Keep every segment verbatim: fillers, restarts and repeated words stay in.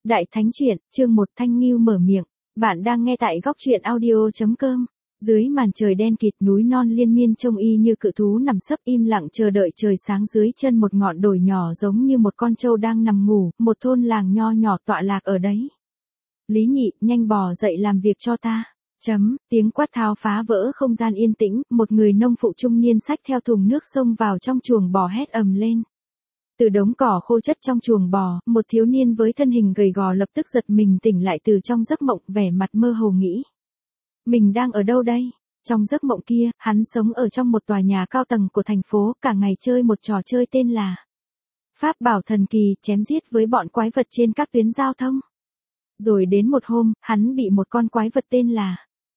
Đại Thánh Truyện, chương một Thanh Ngưu mở miệng. Bạn đang nghe tại góc truyện audio chấm com. Dưới màn trời đen kịt, núi non liên miên trông y như cự thú nằm sấp im lặng chờ đợi trời sáng. Dưới chân một ngọn đồi nhỏ giống như một con trâu đang nằm ngủ, một thôn làng nho nhỏ tọa lạc ở đấy. Lý Nhị, nhanh bò dậy làm việc cho ta. Chấm, tiếng quát tháo phá vỡ không gian yên tĩnh, một người nông phụ trung niên xách theo thùng nước xông vào trong chuồng bò hét ầm lên. Từ đống cỏ khô chất trong chuồng bò, một thiếu niên với thân hình gầy gò lập tức giật mình tỉnh lại từ trong giấc mộng, vẻ mặt mơ hồ nghĩ. Mình đang ở đâu đây? Trong giấc mộng kia, hắn sống ở trong một tòa nhà cao tầng của thành phố, cả ngày chơi một trò chơi tên là Pháp bảo thần kỳ, chém giết với bọn quái vật trên các tuyến giao thông. Rồi đến một hôm, hắn bị một con quái vật tên là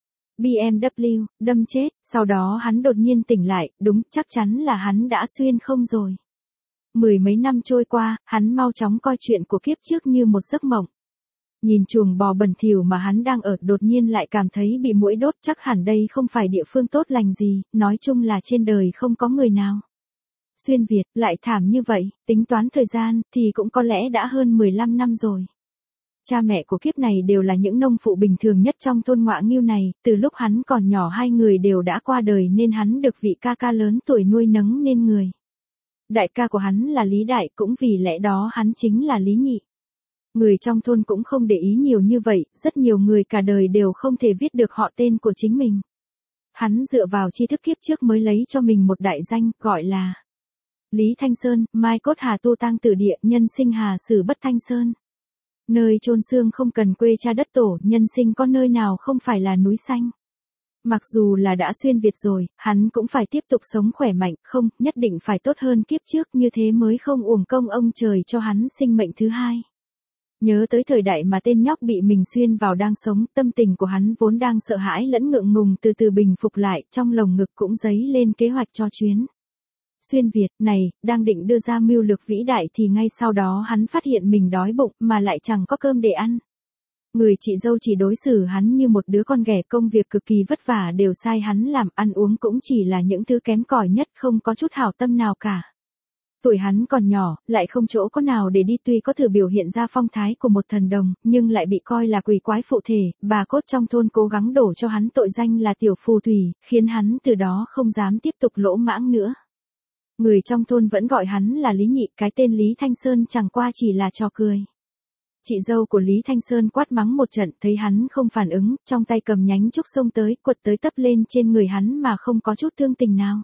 bê em vê đâm chết, sau đó hắn đột nhiên tỉnh lại, đúng, chắc chắn là hắn đã xuyên không rồi. Mười mấy năm trôi qua, hắn mau chóng coi chuyện của kiếp trước như một giấc mộng. Nhìn chuồng bò bẩn thỉu mà hắn đang ở, đột nhiên lại cảm thấy bị muỗi đốt, chắc hẳn đây không phải địa phương tốt lành gì, nói chung là trên đời không có người nào xuyên Việt lại thảm như vậy, tính toán thời gian thì cũng có lẽ đã hơn mười lăm năm rồi. Cha mẹ của kiếp này đều là những nông phụ bình thường nhất trong thôn Ngoạ Ngưu này, từ lúc hắn còn nhỏ hai người đều đã qua đời nên hắn được vị ca ca lớn tuổi nuôi nấng nên người. Đại ca của hắn là Lý Đại, cũng vì lẽ đó hắn chính là Lý Nhị. Người trong thôn cũng không để ý nhiều như vậy, rất nhiều người cả đời đều không thể viết được họ tên của chính mình. Hắn dựa vào tri thức kiếp trước mới lấy cho mình một đại danh, gọi là Lý Thanh Sơn, mai cốt hà tu tang tử địa, nhân sinh hà sử bất thanh sơn. Nơi chôn xương không cần quê cha đất tổ, nhân sinh có nơi nào không phải là núi xanh. Mặc dù là đã xuyên Việt rồi, hắn cũng phải tiếp tục sống khỏe mạnh, không, nhất định phải tốt hơn kiếp trước, như thế mới không uổng công ông trời cho hắn sinh mệnh thứ hai. Nhớ tới thời đại mà tên nhóc bị mình xuyên vào đang sống, tâm tình của hắn vốn đang sợ hãi lẫn ngượng ngùng từ từ bình phục lại, trong lồng ngực cũng dấy lên kế hoạch cho chuyến xuyên Việt này, đang định đưa ra mưu lược vĩ đại thì ngay sau đó hắn phát hiện mình đói bụng mà lại chẳng có cơm để ăn. Người chị dâu chỉ đối xử hắn như một đứa con ghẻ, công việc cực kỳ vất vả đều sai hắn làm, ăn uống cũng chỉ là những thứ kém cỏi nhất, không có chút hảo tâm nào cả. Tuổi hắn còn nhỏ, lại không chỗ có nào để đi, tuy có thử biểu hiện ra phong thái của một thần đồng, nhưng lại bị coi là quỷ quái phụ thể, bà cốt trong thôn cố gắng đổ cho hắn tội danh là tiểu phù thủy, khiến hắn từ đó không dám tiếp tục lỗ mãng nữa. Người trong thôn vẫn gọi hắn là Lý Nhị, cái tên Lý Thanh Sơn chẳng qua chỉ là trò cười. Chị dâu của Lý Thanh Sơn quát mắng một trận, thấy hắn không phản ứng, trong tay cầm nhánh trúc xông tới, quật tới tấp lên trên người hắn mà không có chút thương tình nào.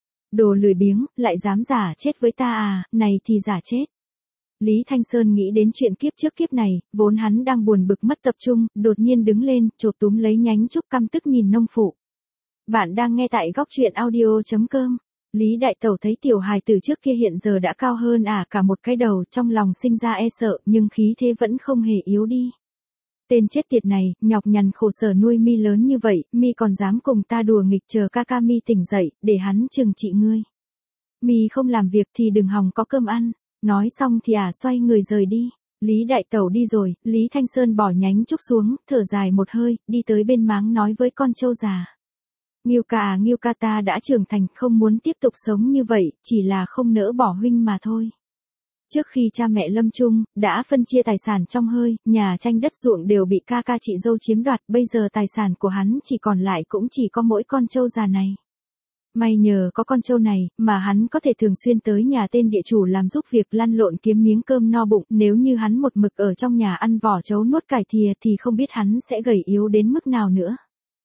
Đồ lười biếng, lại dám giả chết với ta à, này thì giả chết. Lý Thanh Sơn nghĩ đến chuyện kiếp trước kiếp này, vốn hắn đang buồn bực mất tập trung, đột nhiên đứng lên, chộp túm lấy nhánh trúc, căm tức nhìn nông phụ. Bạn đang nghe tại góc truyện audio chấm com. Lý Đại Tẩu thấy tiểu hài tử trước kia hiện giờ đã cao hơn ả à cả một cái đầu, trong lòng sinh ra e sợ, nhưng khí thế vẫn không hề yếu đi. Tên chết tiệt này, nhọc nhằn khổ sở nuôi mi lớn như vậy, mi còn dám cùng ta đùa nghịch, chờ ca ca mi tỉnh dậy, để hắn trừng trị ngươi. Mi không làm việc thì đừng hòng có cơm ăn. Nói xong thì ả à xoay người rời đi. Lý Đại Tẩu đi rồi, Lý Thanh Sơn bỏ nhánh trúc xuống, thở dài một hơi, đi tới bên máng nói với con trâu già. Ngưu ca à, Ngưu ca, ta đã trưởng thành, không muốn tiếp tục sống như vậy, chỉ là không nỡ bỏ huynh mà thôi. Trước khi cha mẹ lâm chung, đã phân chia tài sản trong hơi, nhà tranh đất ruộng đều bị ca ca chị dâu chiếm đoạt, bây giờ tài sản của hắn chỉ còn lại cũng chỉ có mỗi con trâu già này. May nhờ có con trâu này, mà hắn có thể thường xuyên tới nhà tên địa chủ làm giúp việc, lăn lộn kiếm miếng cơm no bụng, nếu như hắn một mực ở trong nhà ăn vỏ trấu nuốt cải thìa thì không biết hắn sẽ gầy yếu đến mức nào nữa.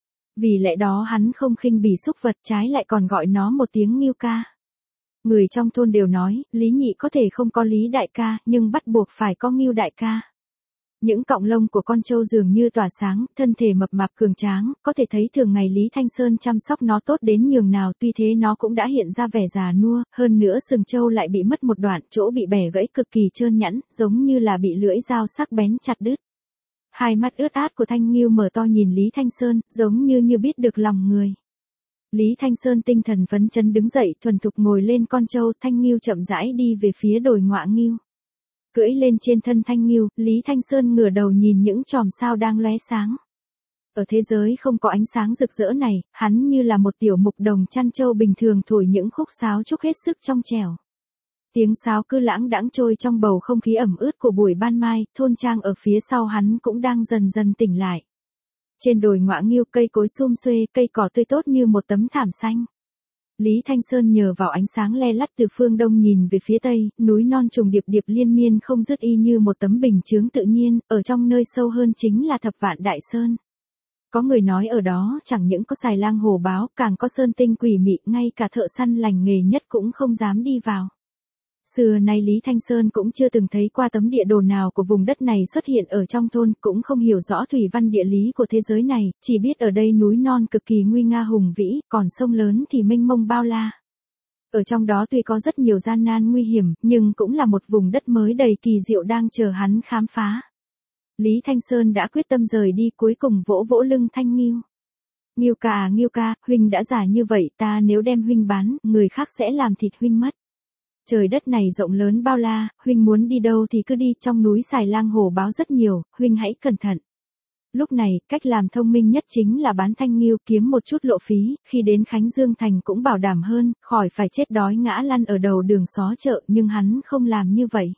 Vì lẽ đó hắn không khinh bỉ súc vật, trái lại còn gọi nó một tiếng Ngưu ca. Người trong thôn đều nói, Lý Nhị có thể không có Lý Đại ca, nhưng bắt buộc phải có Ngưu Đại ca. Những cọng lông của con trâu dường như tỏa sáng, thân thể mập mạp cường tráng, có thể thấy thường ngày Lý Thanh Sơn chăm sóc nó tốt đến nhường nào, tuy thế nó cũng đã hiện ra vẻ già nua, hơn nữa sừng trâu lại bị mất một đoạn, chỗ bị bẻ gãy cực kỳ trơn nhẵn, giống như là bị lưỡi dao sắc bén chặt đứt. Hai mắt ướt át của Thanh Ngưu mở to nhìn Lý Thanh Sơn, giống như như biết được lòng người. Lý Thanh Sơn tinh thần phấn chấn đứng dậy, thuần thục ngồi lên con trâu, Thanh Ngưu chậm rãi đi về phía đồi Ngoạ Ngưu. Cưỡi lên trên thân Thanh Ngưu, Lý Thanh Sơn ngửa đầu nhìn những chòm sao đang lóe sáng. Ở thế giới không có ánh sáng rực rỡ này, hắn như là một tiểu mục đồng chăn trâu bình thường thổi những khúc sáo trúc hết sức trong trẻo. Tiếng sáo cứ lãng đãng trôi trong bầu không khí ẩm ướt của buổi ban mai, thôn trang ở phía sau hắn cũng đang dần dần tỉnh lại. Trên đồi ngõa nghiêu cây cối sum xuê, cây cỏ tươi tốt như một tấm thảm xanh. Lý Thanh Sơn nhờ vào ánh sáng le lắt từ phương đông nhìn về phía tây, núi non trùng điệp điệp liên miên không dứt y như một tấm bình chướng tự nhiên, ở trong nơi sâu hơn chính là Thập Vạn Đại Sơn. Có người nói ở đó chẳng những có xài lang hổ báo, càng có sơn tinh quỷ mị, ngay cả thợ săn lành nghề nhất cũng không dám đi vào. Xưa nay Lý Thanh Sơn cũng chưa từng thấy qua tấm địa đồ nào của vùng đất này xuất hiện ở trong thôn, cũng không hiểu rõ thủy văn địa lý của thế giới này, chỉ biết ở đây núi non cực kỳ nguy nga hùng vĩ, còn sông lớn thì mênh mông bao la. Ở trong đó tuy có rất nhiều gian nan nguy hiểm, nhưng cũng là một vùng đất mới đầy kỳ diệu đang chờ hắn khám phá. Lý Thanh Sơn đã quyết tâm rời đi, cuối cùng vỗ vỗ lưng Thanh Nghiêu. Nghiêu ca à Nghiêu ca, huynh đã già như vậy, ta nếu đem huynh bán, người khác sẽ làm thịt huynh mất. Trời đất này rộng lớn bao la, huynh muốn đi đâu thì cứ đi, trong núi xài lang hổ báo rất nhiều, huynh hãy cẩn thận. Lúc này, cách làm thông minh nhất chính là bán Thanh Nghiêu, kiếm một chút lộ phí, khi đến Khánh Dương Thành cũng bảo đảm hơn, khỏi phải chết đói ngã lăn ở đầu đường xó chợ, nhưng hắn không làm như vậy.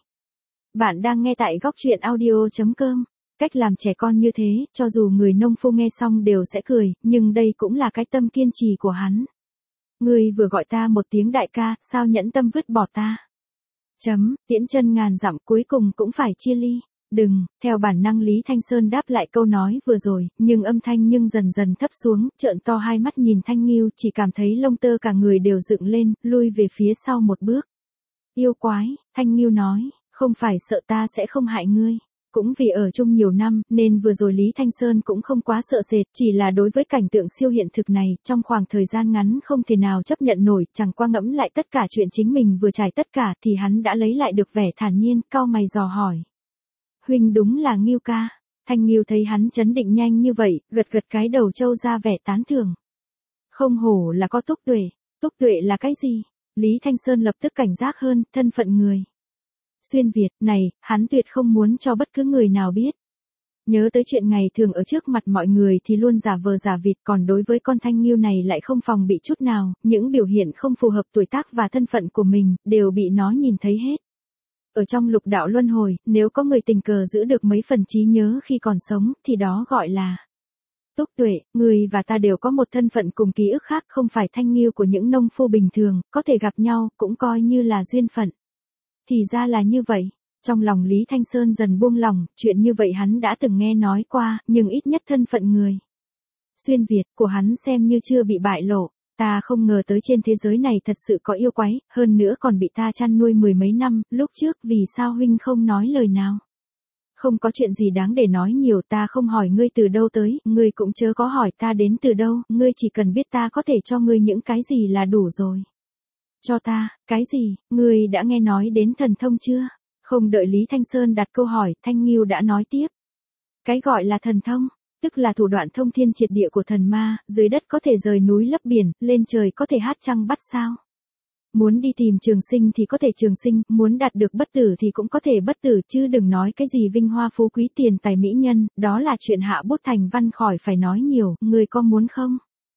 Bạn đang nghe tại góc truyện audio chấm com. Cách làm trẻ con như thế, cho dù người nông phu nghe xong đều sẽ cười, nhưng đây cũng là cái tâm kiên trì của hắn. Ngươi vừa gọi ta một tiếng đại ca, sao nhẫn tâm vứt bỏ ta? Chấm, tiễn chân ngàn dặm cuối cùng cũng phải chia ly. Đừng, theo bản năng Lý Thanh Sơn đáp lại câu nói vừa rồi, nhưng âm thanh nhưng dần dần thấp xuống, trợn to hai mắt nhìn Thanh Nghiêu, chỉ cảm thấy lông tơ cả người đều dựng lên, lui về phía sau một bước. Yêu quái, Thanh Nghiêu nói, không phải sợ ta sẽ không hại ngươi. Cũng vì ở chung nhiều năm, nên vừa rồi Lý Thanh Sơn cũng không quá sợ sệt, chỉ là đối với cảnh tượng siêu hiện thực này, trong khoảng thời gian ngắn không thể nào chấp nhận nổi, chẳng qua ngẫm lại tất cả chuyện chính mình vừa trải tất cả, thì hắn đã lấy lại được vẻ thản nhiên, cau mày dò hỏi. Huynh đúng là Nghiêu ca. Thanh Nghiêu thấy hắn chấn định nhanh như vậy, gật gật cái đầu trâu ra vẻ tán thưởng. Không hổ là có túc tuệ, túc tuệ là cái gì? Lý Thanh Sơn lập tức cảnh giác hơn, thân phận người xuyên Việt này, hắn tuyệt không muốn cho bất cứ người nào biết. Nhớ tới chuyện ngày thường ở trước mặt mọi người thì luôn giả vờ giả vịt, còn đối với con Thanh Nghiêu này lại không phòng bị chút nào, những biểu hiện không phù hợp tuổi tác và thân phận của mình, đều bị nó nhìn thấy hết. Ở trong lục đạo luân hồi, nếu có người tình cờ giữ được mấy phần trí nhớ khi còn sống, thì đó gọi là túc tuệ. Người và ta đều có một thân phận cùng ký ức khác, không phải Thanh Nghiêu của những nông phu bình thường, có thể gặp nhau, cũng coi như là duyên phận. Thì ra là như vậy. Trong lòng Lý Thanh Sơn dần buông lỏng, chuyện như vậy hắn đã từng nghe nói qua, nhưng ít nhất thân phận người xuyên Việt của hắn xem như chưa bị bại lộ. Ta không ngờ tới trên thế giới này thật sự có yêu quái, hơn nữa còn bị ta chăn nuôi mười mấy năm, lúc trước vì sao huynh không nói lời nào? Không có chuyện gì đáng để nói nhiều, ta không hỏi ngươi từ đâu tới, ngươi cũng chớ có hỏi ta đến từ đâu, ngươi chỉ cần biết ta có thể cho ngươi những cái gì là đủ rồi. Cho ta, cái gì, ngươi đã nghe nói đến thần thông chưa? Không đợi Lý Thanh Sơn đặt câu hỏi, Thanh Nghiêu đã nói tiếp. Cái gọi là thần thông, tức là thủ đoạn thông thiên triệt địa của thần ma, dưới đất có thể rời núi lấp biển, lên trời có thể hát trăng bắt sao. Muốn đi tìm trường sinh thì có thể trường sinh, muốn đạt được bất tử thì cũng có thể bất tử, chứ đừng nói cái gì vinh hoa phú quý tiền tài mỹ nhân, đó là chuyện hạ bút thành văn, khỏi phải nói nhiều, ngươi có muốn không?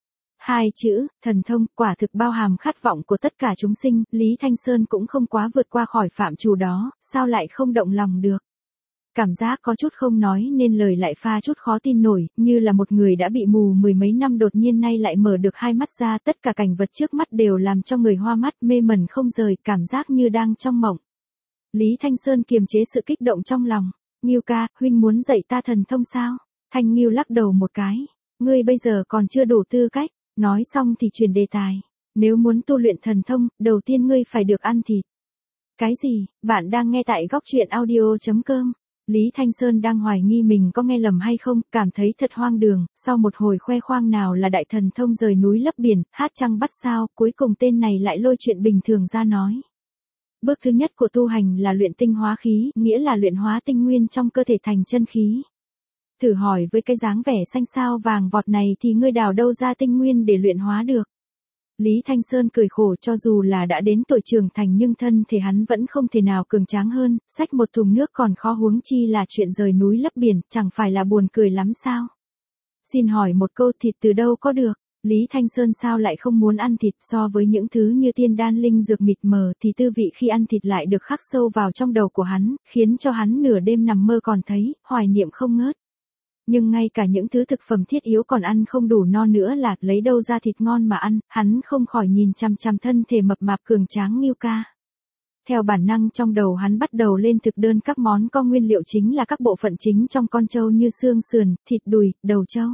Hai chữ, thần thông, quả thực bao hàm khát vọng của tất cả chúng sinh, Lý Thanh Sơn cũng không quá vượt qua khỏi phạm trù đó, sao lại không động lòng được. Cảm giác có chút không nói nên lời lại pha chút khó tin nổi, như là một người đã bị mù mười mấy năm đột nhiên nay lại mở được hai mắt ra, tất cả cảnh vật trước mắt đều làm cho người hoa mắt, mê mẩn không rời, cảm giác như đang trong mộng. Lý Thanh Sơn kiềm chế sự kích động trong lòng. Nghiêu ca, huynh muốn dạy ta thần thông sao? Thanh Nghiêu lắc đầu một cái. Ngươi bây giờ còn chưa đủ tư cách. Nói xong thì chuyển đề tài. Nếu muốn tu luyện thần thông, đầu tiên ngươi phải được ăn thịt. Cái gì? Bạn đang nghe tại góc truyện audio chấm com. Lý Thanh Sơn đang hoài nghi mình có nghe lầm hay không, cảm thấy thật hoang đường, sau một hồi khoe khoang nào là đại thần thông rời núi lấp biển, hát trăng bắt sao, cuối cùng tên này lại lôi chuyện bình thường ra nói. Bước thứ nhất của tu hành là luyện tinh hóa khí, nghĩa là luyện hóa tinh nguyên trong cơ thể thành chân khí. Thử hỏi với cái dáng vẻ xanh xao vàng vọt này thì ngươi đào đâu ra tinh nguyên để luyện hóa được. Lý Thanh Sơn cười khổ, cho dù là đã đến tuổi trưởng thành nhưng thân thể hắn vẫn không thể nào cường tráng hơn, xách một thùng nước còn khó huống chi là chuyện rời núi lấp biển, chẳng phải là buồn cười lắm sao? Xin hỏi một câu, thịt từ đâu có được? Lý Thanh Sơn sao lại không muốn ăn thịt, so với những thứ như tiên đan linh dược mịt mờ thì tư vị khi ăn thịt lại được khắc sâu vào trong đầu của hắn, khiến cho hắn nửa đêm nằm mơ còn thấy, hoài niệm không ngớt. Nhưng ngay cả những thứ thực phẩm thiết yếu còn ăn không đủ no nữa là lấy đâu ra thịt ngon mà ăn, hắn không khỏi nhìn chằm chằm thân thể mập mạp cường tráng Ngưu Ca. Theo bản năng trong đầu hắn bắt đầu lên thực đơn các món có nguyên liệu chính là các bộ phận chính trong con trâu như xương sườn, thịt đùi, đầu trâu.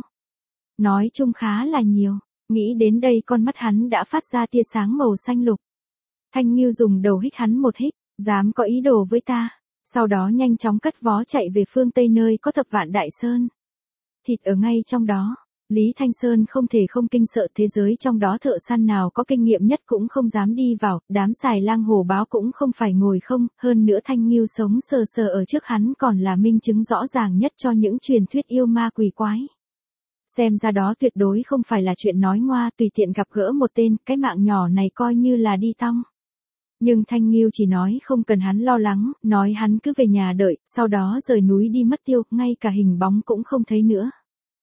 Nói chung khá là nhiều, nghĩ đến đây con mắt hắn đã phát ra tia sáng màu xanh lục. Thanh Ngưu dùng đầu hích hắn một hích, dám có ý đồ với ta, sau đó nhanh chóng cất vó chạy về phương Tây nơi có thập vạn đại sơn. Thịt ở ngay trong đó, Lý Thanh Sơn không thể không kinh sợ, thế giới trong đó thợ săn nào có kinh nghiệm nhất cũng không dám đi vào, đám xài lang hổ báo cũng không phải ngồi không, hơn nữa Thanh Ngưu sống sờ sờ ở trước hắn còn là minh chứng rõ ràng nhất cho những truyền thuyết yêu ma quỷ quái. Xem ra đó tuyệt đối không phải là chuyện nói ngoa, tùy tiện gặp gỡ một tên, cái mạng nhỏ này coi như là đi tong. Nhưng Thanh Ngưu chỉ nói không cần hắn lo lắng, nói hắn cứ về nhà đợi, sau đó rời núi đi mất tiêu, ngay cả hình bóng cũng không thấy nữa.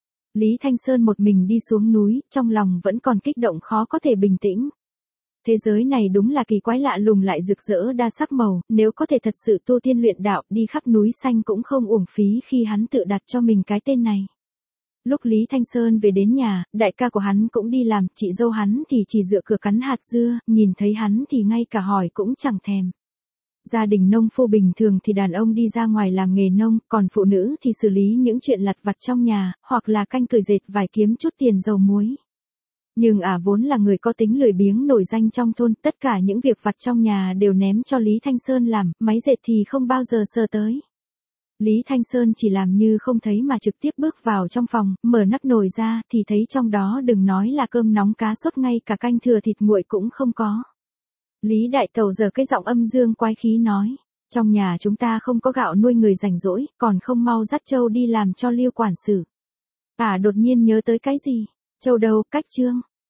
Lý Thanh Sơn một mình đi xuống núi, trong lòng vẫn còn kích động khó có thể bình tĩnh. Thế giới này đúng là kỳ quái lạ lùng lại rực rỡ đa sắc màu, nếu có thể thật sự tu tiên luyện đạo, đi khắp núi xanh cũng không uổng phí khi hắn tự đặt cho mình cái tên này. Lúc Lý Thanh Sơn về đến nhà, đại ca của hắn cũng đi làm, chị dâu hắn thì chỉ dựa cửa cắn hạt dưa, nhìn thấy hắn thì ngay cả hỏi cũng chẳng thèm. Gia đình nông phu bình thường thì đàn ông đi ra ngoài làm nghề nông, còn phụ nữ thì xử lý những chuyện lặt vặt trong nhà, hoặc là canh cởi dệt vải kiếm chút tiền dầu muối. Nhưng ả à vốn là người có tính lười biếng nổi danh trong thôn, tất cả những việc vặt trong nhà đều ném cho Lý Thanh Sơn làm, máy dệt thì không bao giờ sờ tới. Lý Thanh Sơn chỉ làm như không thấy mà trực tiếp bước vào trong phòng, mở nắp nồi ra thì thấy trong đó đừng nói là cơm nóng cá sốt, ngay cả canh thừa thịt nguội cũng không có. Lý Đại Tẩu giờ cái giọng âm dương quái khí nói, trong nhà chúng ta không có gạo nuôi người rảnh rỗi, còn không mau dắt Châu đi làm cho Liêu quản sự. Ả à, đột nhiên nhớ tới cái gì, Châu đâu, cách Trương.